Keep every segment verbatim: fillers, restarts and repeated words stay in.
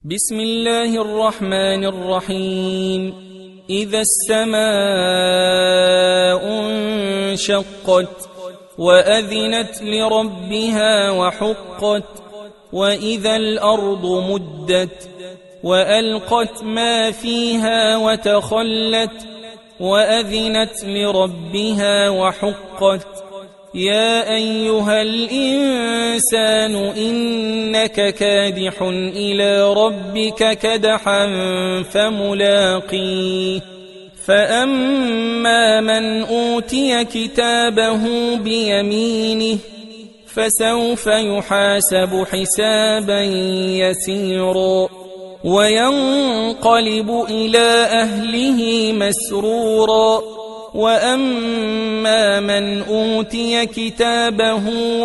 بسم الله الرحمن الرحيم. إذا السماء انشقت وأذنت لربها وحقت وإذا الأرض مدت وألقت ما فيها وتخلت وأذنت لربها وحقت يا أيها الإنسان إنك كادح إلى ربك كدحا فملاقيه فأما من أوتي كتابه بيمينه فسوف يحاسب حسابا يسيرا وينقلب إلى أهله مسرورا وأما من أوتي كتابه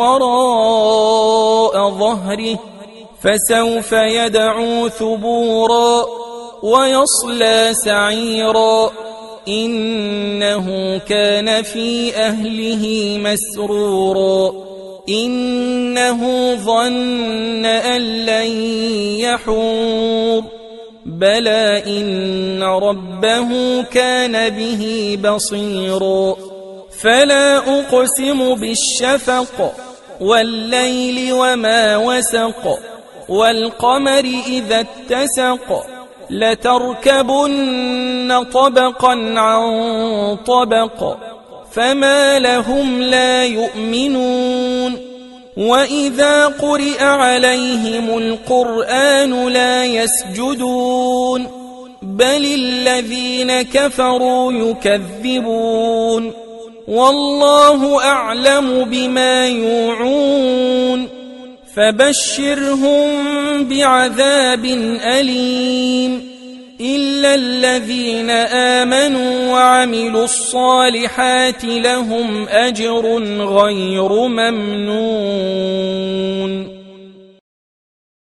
وراء ظهره فسوف يدعو ثبورا ويصلى سعيرا إنه كان في أهله مسرورا إنه ظن أن لن يحور بلى إن ربه كان به بصيرا فلا أقسم بالشفق والليل وما وسق والقمر إذا اتسق لتركبن طبقا عن طبق فما لهم لا يؤمنون وإذا قرئ عليهم القرآن لا يسجدون بل الذين كفروا يكذبون والله أعلم بما يوعون فبشرهم بعذاب أليم إلا الذين آمنوا وعملوا الصالحات لهم أجر غير ممنون.